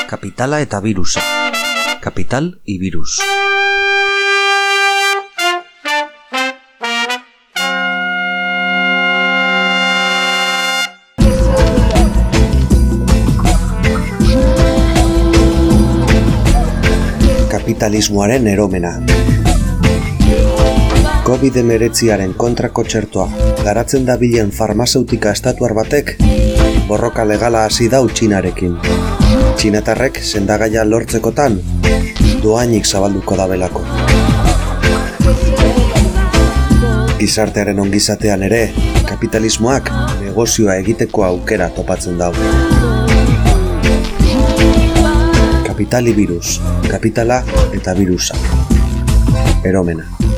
Kapitala eta birusa. Kapital y virus. Kapitalismoaren eromena. COVID-19aren kontrako txertoa garatzen dabilen farmazeutika estatuar batek borroka legala hasi dau Txinarekin. Txinatarrek sendagaia lortzekotan dohainik zabalduko dabelako. Gizartearen ongizatean ere, kapitalismoak negozioa egiteko aukera topatzen dau. Kapitali virus, kapitala eta virusa. Eromena.